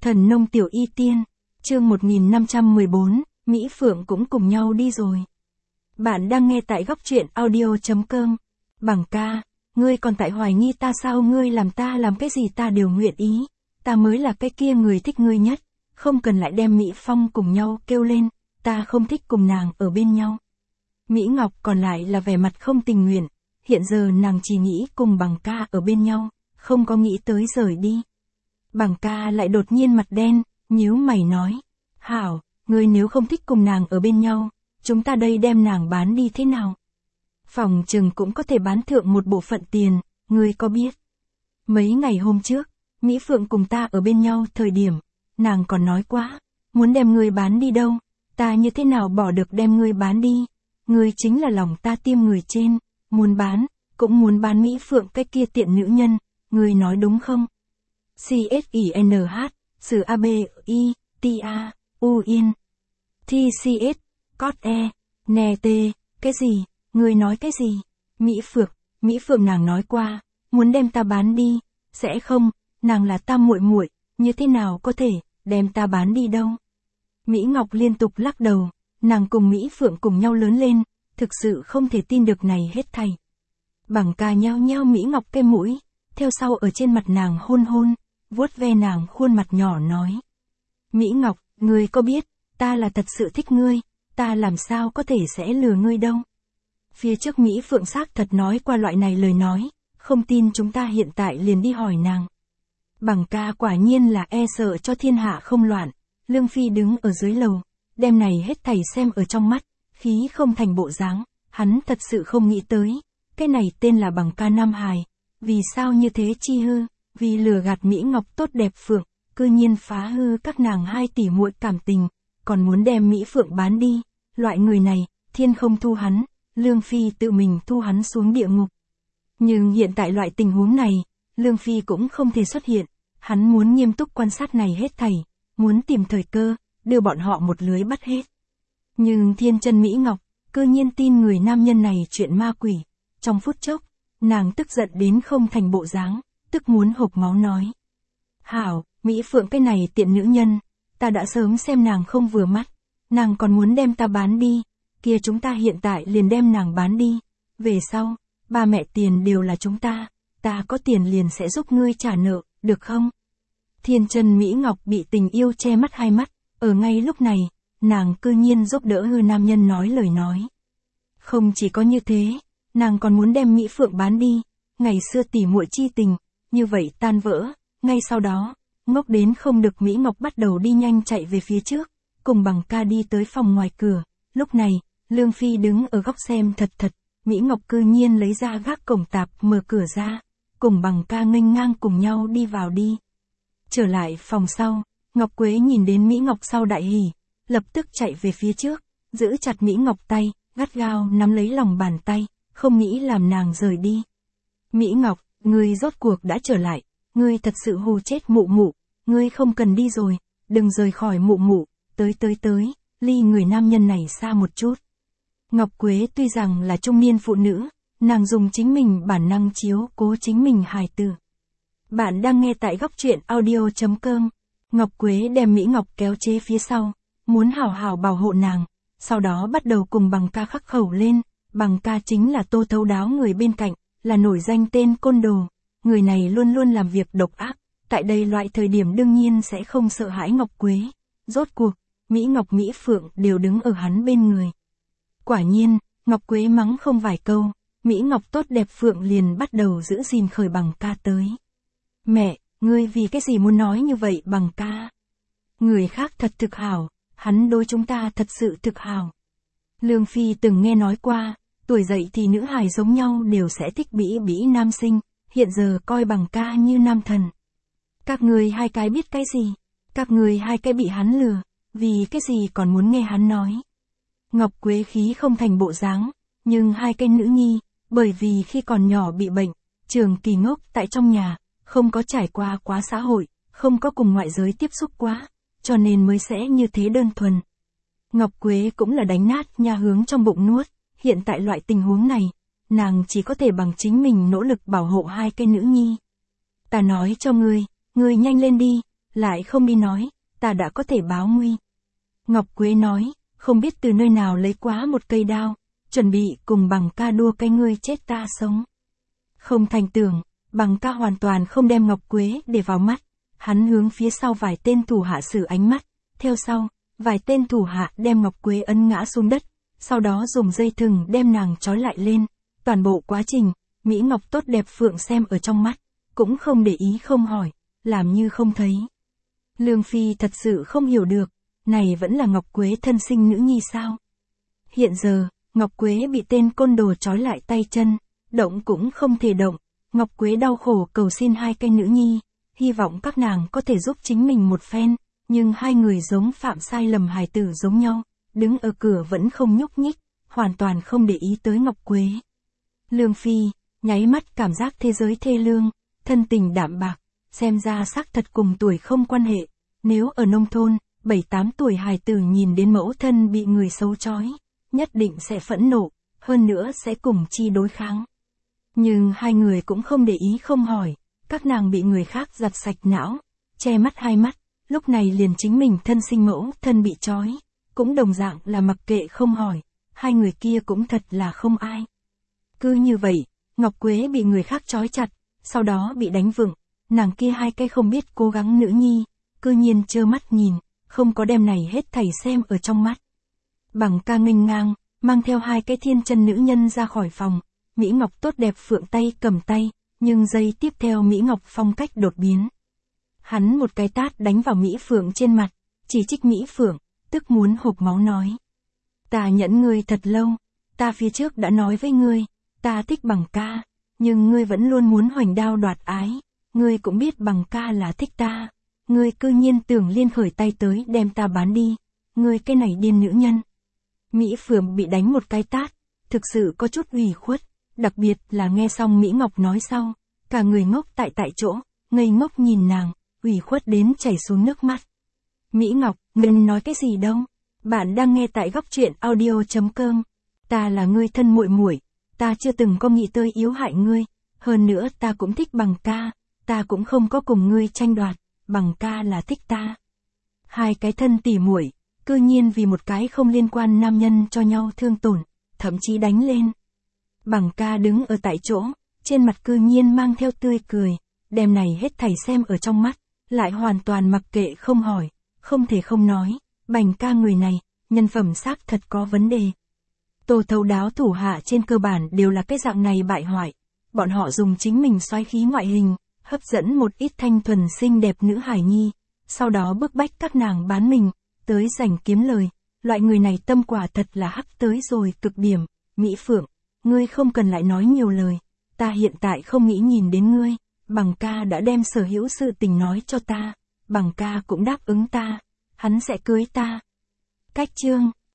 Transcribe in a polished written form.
Thần nông tiểu y tiên, chương 1514, Mỹ Phượng cũng cùng nhau đi rồi. Bạn đang nghe tại góc truyện audio.com. Bằng ca, ngươi còn tại hoài nghi ta sao? Ngươi làm ta làm cái gì ta đều nguyện ý. Ta mới là cái kia người thích ngươi nhất. Không cần lại đem Mỹ Phong cùng nhau kêu lên, ta không thích cùng nàng ở bên nhau. Mỹ Ngọc còn lại là vẻ mặt không tình nguyện. Hiện giờ nàng chỉ nghĩ cùng Bằng ca ở bên nhau, không có nghĩ tới rời đi. Bằng ca lại đột nhiên mặt đen, nhíu mày nói. Hảo, ngươi nếu không thích cùng nàng ở bên nhau, chúng ta đây đem nàng bán đi thế nào? Phòng chừng cũng có thể bán thượng một bộ phận tiền, ngươi có biết? Mấy ngày hôm trước, Mỹ Phượng cùng ta ở bên nhau thời điểm, nàng còn nói quá, muốn đem ngươi bán đi đâu, ta như thế nào bỏ được đem ngươi bán đi? Ngươi chính là lòng ta tiêm người trên, muốn bán, cũng muốn bán Mỹ Phượng cái kia tiện nữ nhân, ngươi nói đúng không? CSINH, sử ABI, TIA, UIN, TCS, COT E, NE T, cái gì, ngươi nói cái gì? Mỹ Phượng nàng nói qua, muốn đem ta bán đi, sẽ không, nàng là ta muội muội, như thế nào có thể, đem ta bán đi đâu? Mỹ Ngọc liên tục lắc đầu, nàng cùng Mỹ Phượng cùng nhau lớn lên, thực sự không thể tin được này hết thảy. Bằng ca nheo nheo Mỹ Ngọc cái mũi, theo sau ở trên mặt nàng hôn hôn, vuốt ve nàng khuôn mặt nhỏ nói. Mỹ Ngọc, ngươi có biết, ta là thật sự thích ngươi, ta làm sao có thể sẽ lừa ngươi đâu. Phía trước Mỹ Phượng xác thật nói qua loại này lời nói, không tin chúng ta hiện tại liền đi hỏi nàng. Bằng ca quả nhiên là e sợ cho thiên hạ không loạn, Lương Phi đứng ở dưới lầu, đem này hết thảy xem ở trong mắt, khí không thành bộ dáng, hắn thật sự không nghĩ tới, cái này tên là Bằng ca Nam Hài, vì sao như thế chi hư, vì lừa gạt Mỹ Ngọc tốt đẹp Phượng, cư nhiên phá hư các nàng hai tỷ muội cảm tình, còn muốn đem Mỹ Phượng bán đi, loại người này, thiên không thu hắn, Lương Phi tự mình thu hắn xuống địa ngục. Nhưng hiện tại loại tình huống này, Lương Phi cũng không thể xuất hiện, hắn muốn nghiêm túc quan sát này hết thảy, muốn tìm thời cơ, đưa bọn họ một lưới bắt hết. Nhưng thiên chân Mỹ Ngọc, cư nhiên tin người nam nhân này chuyện ma quỷ, trong phút chốc, nàng tức giận đến không thành bộ dáng, tức muốn hộc máu nói. Hảo, Mỹ Phượng cái này tiện nữ nhân, ta đã sớm xem nàng không vừa mắt, nàng còn muốn đem ta bán đi, kia chúng ta hiện tại liền đem nàng bán đi, về sau, ba mẹ tiền đều là chúng ta có tiền liền sẽ giúp ngươi trả nợ, được không? Thiên chân Mỹ Ngọc bị tình yêu che mắt hai mắt, ở ngay lúc này, nàng cư nhiên giúp đỡ hư nam nhân nói lời nói. Không chỉ có như thế, nàng còn muốn đem Mỹ Phượng bán đi, ngày xưa tỉ muội chi tình, như vậy tan vỡ, ngay sau đó, ngốc đến không được Mỹ Ngọc bắt đầu đi nhanh chạy về phía trước, cùng Bằng ca đi tới phòng ngoài cửa, lúc này, Lương Phi đứng ở góc xem thật, Mỹ Ngọc cư nhiên lấy ra gác cổng tạp mở cửa ra, cùng Bằng ca nghênh ngang cùng nhau đi vào đi. Trở lại phòng sau, Ngọc Quế nhìn đến Mỹ Ngọc sau đại hỉ, lập tức chạy về phía trước, giữ chặt Mỹ Ngọc tay, gắt gao nắm lấy lòng bàn tay, không nghĩ làm nàng rời đi. Mỹ Ngọc, ngươi rốt cuộc đã trở lại, ngươi thật sự hù chết mụ mụ, ngươi không cần đi rồi, đừng rời khỏi mụ mụ, tới, ly người nam nhân này xa một chút. Ngọc Quế tuy rằng là trung niên phụ nữ, nàng dùng chính mình bản năng chiếu cố chính mình hài tử. Bạn đang nghe tại góc truyện audio.com. Ngọc Quế đem Mỹ Ngọc kéo chế phía sau, muốn hảo hảo bảo hộ nàng, sau đó bắt đầu cùng Bằng ca khắc khẩu lên, Bằng ca chính là Tô Thấu Đáo người bên cạnh, là nổi danh tên côn đồ, người này luôn luôn làm việc độc ác, tại đây loại thời điểm đương nhiên sẽ không sợ hãi Ngọc Quế, rốt cuộc, Mỹ Ngọc Mỹ Phượng đều đứng ở hắn bên người. Quả nhiên, Ngọc Quế mắng không vài câu, Mỹ Ngọc tốt đẹp Phượng liền bắt đầu giữ gìn khởi Bằng ca tới. Mẹ, ngươi vì cái gì muốn nói như vậy Bằng ca? Người khác thật thực hảo, hắn đối chúng ta thật sự thực hảo. Lương Phi từng nghe nói qua, tuổi dậy thì nữ hài giống nhau đều sẽ thích bĩ nam sinh, hiện giờ coi Bằng ca như nam thần. Các ngươi hai cái biết cái gì? Các ngươi hai cái bị hắn lừa, vì cái gì còn muốn nghe hắn nói? Ngọc Quế khí không thành bộ dáng, nhưng hai cái nữ nhi, bởi vì khi còn nhỏ bị bệnh, trường kỳ ngốc tại trong nhà, không có trải qua quá xã hội, không có cùng ngoại giới tiếp xúc quá, cho nên mới sẽ như thế đơn thuần. Ngọc Quế cũng là đánh nát nha hướng trong bụng nuốt, hiện tại loại tình huống này, nàng chỉ có thể bằng chính mình nỗ lực bảo hộ hai cái nữ nhi. Ta nói cho ngươi nhanh lên đi, lại không đi nói, ta đã có thể báo nguy. Ngọc Quế nói, không biết từ nơi nào lấy quá một cây đao, chuẩn bị cùng Bằng Ca đua cái ngươi chết ta sống. Không thành tưởng, Bằng Ca hoàn toàn không đem Ngọc Quế để vào mắt, hắn hướng phía sau vài tên thủ hạ sử ánh mắt, theo sau, vài tên thủ hạ đem Ngọc Quế ấn ngã xuống đất, sau đó dùng dây thừng đem nàng trói lại lên, toàn bộ quá trình, Mỹ Ngọc tốt đẹp Phượng xem ở trong mắt, cũng không để ý không hỏi, làm như không thấy. Lương Phi thật sự không hiểu được, này vẫn là Ngọc Quế thân sinh nữ nhi sao? Hiện giờ, Ngọc Quế bị tên côn đồ trói lại tay chân, động cũng không thể động, Ngọc Quế đau khổ cầu xin hai cái nữ nhi, hy vọng các nàng có thể giúp chính mình một phen, nhưng hai người giống phạm sai lầm hài tử giống nhau, đứng ở cửa vẫn không nhúc nhích, hoàn toàn không để ý tới Ngọc Quế. Lương Phi, nháy mắt cảm giác thế giới thê lương, thân tình đạm bạc, xem ra xác thật cùng tuổi không quan hệ, nếu ở nông thôn, 7-8 tuổi hài tử nhìn đến mẫu thân bị người xấu trói, nhất định sẽ phẫn nộ, hơn nữa sẽ cùng chi đối kháng. Nhưng hai người cũng không để ý không hỏi, các nàng bị người khác giặt sạch não, che mắt hai mắt, lúc này liền chính mình thân sinh mẫu thân bị trói, cũng đồng dạng là mặc kệ không hỏi, hai người kia cũng thật là không ai. Cứ như vậy, Ngọc Quế bị người khác trói chặt, sau đó bị đánh vựng, nàng kia hai cái không biết cố gắng nữ nhi, cư nhiên trơ mắt nhìn, không có đem này hết thảy xem ở trong mắt. Bằng Ca nghênh ngang, mang theo hai cái thiên chân nữ nhân ra khỏi phòng, Mỹ Ngọc tốt đẹp Phượng tay cầm tay, nhưng giây tiếp theo Mỹ Ngọc phong cách đột biến. Hắn một cái tát đánh vào Mỹ Phượng trên mặt, chỉ trích Mỹ Phượng, tức muốn hộc máu nói. Ta nhẫn ngươi thật lâu, ta phía trước đã nói với ngươi, ta thích Bằng Ca, nhưng ngươi vẫn luôn muốn hoành đao đoạt ái, ngươi cũng biết Bằng Ca là thích ta, ngươi cư nhiên tưởng liên khởi tay tới đem ta bán đi, ngươi cái này điên nữ nhân. Mỹ Phượng bị đánh một cái tát, thực sự có chút ủy khuất, đặc biệt là nghe xong Mỹ Ngọc nói sau, cả người ngốc tại chỗ, ngây ngốc nhìn nàng, ủy khuất đến chảy xuống nước mắt. Mỹ Ngọc, mình nói cái gì đâu? Bạn đang nghe tại góc truyện audio.com. Ta là ngươi thân muội muội, ta chưa từng có nghĩ tới yếu hại ngươi, hơn nữa ta cũng thích Bằng Ca, ta cũng không có cùng ngươi tranh đoạt, Bằng Ca là thích ta. Hai cái thân tỉ muội, cư nhiên vì một cái không liên quan nam nhân cho nhau thương tổn, thậm chí đánh lên. Bằng Ca đứng ở tại chỗ, trên mặt cư nhiên mang theo tươi cười, đem này hết thảy xem ở trong mắt, lại hoàn toàn mặc kệ không hỏi, không thể không nói, Bằng Ca người này, nhân phẩm xác thật có vấn đề. Tô Thấu Đáo thủ hạ trên cơ bản đều là cái dạng này bại hoại, bọn họ dùng chính mình xoáy khí ngoại hình, hấp dẫn một ít thanh thuần xinh đẹp nữ hải nhi, sau đó bức bách các nàng bán mình, tới giành kiếm lời, loại người này tâm quả thật là hắc tới rồi cực điểm. Mỹ Phượng, ngươi không cần lại nói nhiều lời, ta hiện tại không nghĩ nhìn đến ngươi, Bằng Ca đã đem sở hữu sự tình nói cho ta, Bằng Ca cũng đáp ứng ta, hắn sẽ cưới ta. Cách chương